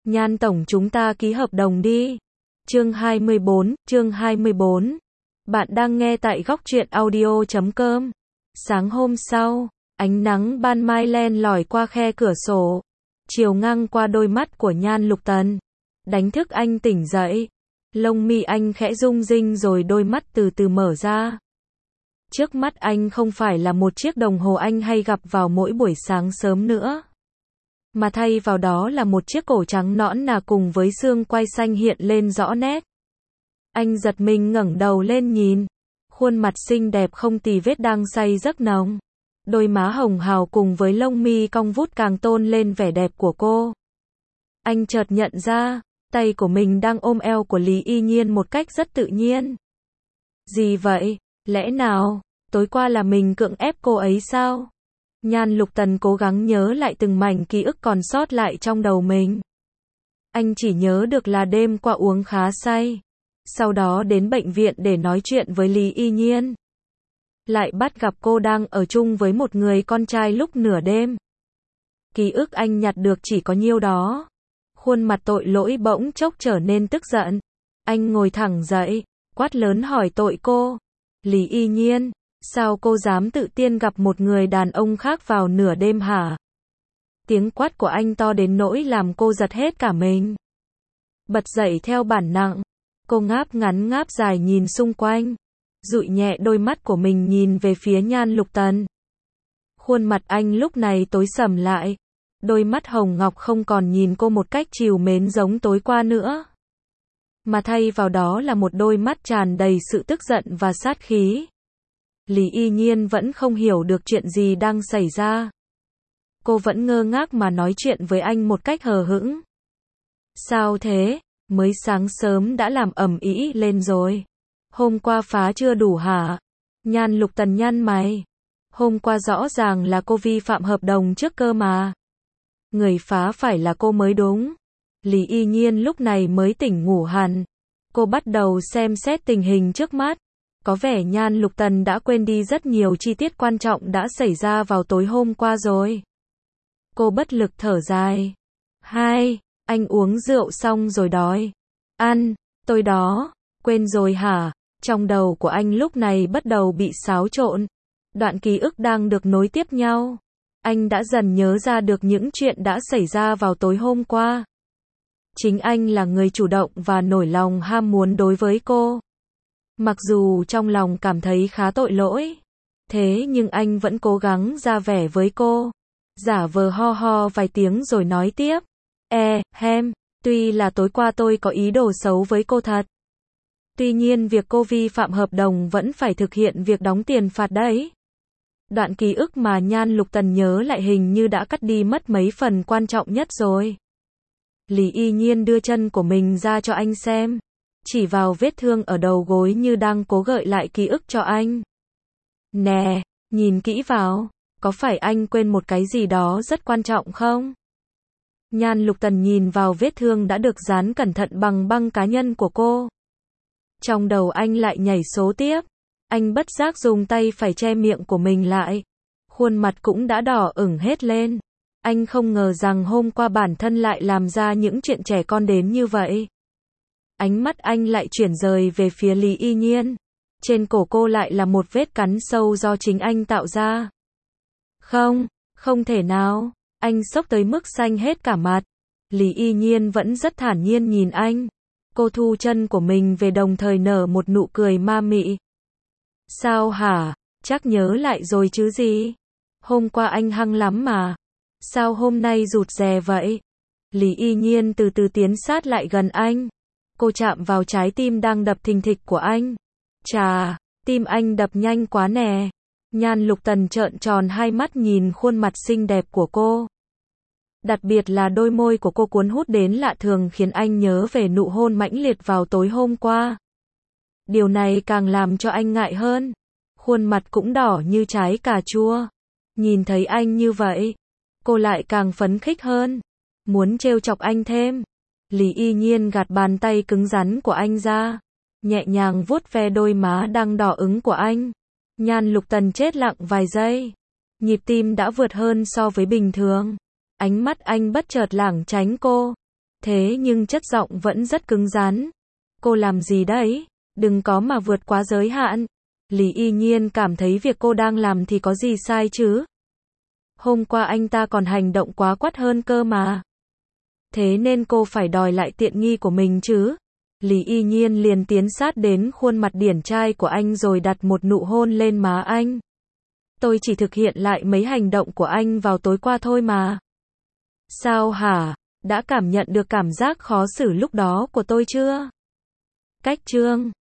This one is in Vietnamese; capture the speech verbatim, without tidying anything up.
Nhan tổng chúng ta ký hợp đồng đi. Chương hai mươi bốn, chương hai mươi bốn. Bạn đang nghe tại góc truyện audio chấm com. Sáng hôm sau, ánh nắng ban mai len lỏi qua khe cửa sổ, chiều ngang qua đôi mắt của Nhan Lục Tần, đánh thức anh tỉnh dậy. Lông mi anh khẽ rung rinh rồi đôi mắt từ từ mở ra. Trước mắt anh không phải là một chiếc đồng hồ anh hay gặp vào mỗi buổi sáng sớm nữa, mà thay vào đó là một chiếc cổ trắng nõn nà cùng với xương quai xanh hiện lên rõ nét. Anh giật mình ngẩng đầu lên nhìn, khuôn mặt xinh đẹp không tì vết đang say giấc nồng. Đôi má hồng hào cùng với lông mi cong vút càng tôn lên vẻ đẹp của cô. Anh chợt nhận ra, tay của mình đang ôm eo của Lý Y Nhiên một cách rất tự nhiên. Gì vậy? Lẽ nào, tối qua là mình cưỡng ép cô ấy sao? Nhan Lục Tần cố gắng nhớ lại từng mảnh ký ức còn sót lại trong đầu mình. Anh chỉ nhớ được là đêm qua uống khá say, sau đó đến bệnh viện để nói chuyện với Lý Y Nhiên. Lại bắt gặp cô đang ở chung với một người con trai lúc nửa đêm. Ký ức anh nhặt được chỉ có nhiêu đó. Khuôn mặt tội lỗi bỗng chốc trở nên tức giận. Anh ngồi thẳng dậy, quát lớn hỏi tội cô. Lý Y Nhiên, sao cô dám tự tiên gặp một người đàn ông khác vào nửa đêm hả? Tiếng quát của anh to đến nỗi làm cô giật hết cả mình. Bật dậy theo bản năng, cô ngáp ngắn ngáp dài nhìn xung quanh, dụi nhẹ đôi mắt của mình nhìn về phía Nhan Lục Tần. Khuôn mặt anh lúc này tối sầm lại, đôi mắt hồng ngọc không còn nhìn cô một cách trìu mến giống tối qua nữa, mà thay vào đó là một đôi mắt tràn đầy sự tức giận và sát khí. Lý Y Nhiên vẫn không hiểu được chuyện gì đang xảy ra. Cô vẫn ngơ ngác mà nói chuyện với anh một cách hờ hững. Sao thế? Mới sáng sớm đã làm ầm ĩ lên rồi. Hôm qua phá chưa đủ hả? Nhan Lục Tần nhăn mày. Hôm qua rõ ràng là cô vi phạm hợp đồng trước cơ mà. Người phá phải là cô mới đúng. Lý Y Nhiên lúc này mới tỉnh ngủ hẳn. Cô bắt đầu xem xét tình hình trước mắt. Có vẻ Nhan Lục Tần đã quên đi rất nhiều chi tiết quan trọng đã xảy ra vào tối hôm qua rồi. Cô bất lực thở dài. Hai, anh uống rượu xong rồi đói ăn, tôi đó, quên rồi hả? Trong đầu của anh lúc này bắt đầu bị xáo trộn. Đoạn ký ức đang được nối tiếp nhau. Anh đã dần nhớ ra được những chuyện đã xảy ra vào tối hôm qua. Chính anh là người chủ động và nổi lòng ham muốn đối với cô. Mặc dù trong lòng cảm thấy khá tội lỗi, thế nhưng anh vẫn cố gắng ra vẻ với cô. Giả vờ ho ho vài tiếng rồi nói tiếp. E, hem, tuy là tối qua tôi có ý đồ xấu với cô thật. Tuy nhiên việc cô vi phạm hợp đồng vẫn phải thực hiện việc đóng tiền phạt đấy. Đoạn ký ức mà Nhan Lục Tần nhớ lại hình như đã cắt đi mất mấy phần quan trọng nhất rồi. Lý Y Nhiên đưa chân của mình ra cho anh xem, chỉ vào vết thương ở đầu gối như đang cố gợi lại ký ức cho anh. Nè, nhìn kỹ vào, có phải anh quên một cái gì đó rất quan trọng không? Nhan Lục Tần nhìn vào vết thương đã được dán cẩn thận bằng băng cá nhân của cô. Trong đầu anh lại nhảy số tiếp. Anh bất giác dùng tay phải che miệng của mình lại. Khuôn mặt cũng đã đỏ ửng hết lên. Anh không ngờ rằng hôm qua bản thân lại làm ra những chuyện trẻ con đến như vậy. Ánh mắt anh lại chuyển rời về phía Lý Y Nhiên. Trên cổ cô lại là một vết cắn sâu do chính anh tạo ra. Không, không thể nào. Anh sốc tới mức xanh hết cả mặt. Lý Y Nhiên vẫn rất thản nhiên nhìn anh. Cô thu chân của mình về đồng thời nở một nụ cười ma mị. Sao hả? Chắc nhớ lại rồi chứ gì? Hôm qua anh hăng lắm mà. Sao hôm nay rụt rè vậy? Lý Y Nhiên từ từ tiến sát lại gần anh. Cô chạm vào trái tim đang đập thình thịch của anh. Chà, tim anh đập nhanh quá nè. Nhan Lục Tần trợn tròn hai mắt nhìn khuôn mặt xinh đẹp của cô. Đặc biệt là đôi môi của cô cuốn hút đến lạ thường khiến anh nhớ về nụ hôn mãnh liệt vào tối hôm qua. Điều này càng làm cho anh ngại hơn. Khuôn mặt cũng đỏ như trái cà chua. Nhìn thấy anh như vậy, cô lại càng phấn khích hơn. Muốn trêu chọc anh thêm. Lý Y Nhiên gạt bàn tay cứng rắn của anh ra, nhẹ nhàng vuốt ve đôi má đang đỏ ửng của anh. Nhan Lục Tần chết lặng vài giây. Nhịp tim đã vượt hơn so với bình thường. Ánh mắt anh bất chợt lảng tránh cô. Thế nhưng chất giọng vẫn rất cứng rắn. Cô làm gì đấy? Đừng có mà vượt quá giới hạn. Lý Y Nhiên cảm thấy việc cô đang làm thì có gì sai chứ? Hôm qua anh ta còn hành động quá quắt hơn cơ mà. Thế nên cô phải đòi lại tiện nghi của mình chứ? Lý Y Nhiên liền tiến sát đến khuôn mặt điển trai của anh rồi đặt một nụ hôn lên má anh. Tôi chỉ thực hiện lại mấy hành động của anh vào tối qua thôi mà. Sao hả? Đã cảm nhận được cảm giác khó xử lúc đó của tôi chưa? Cách chương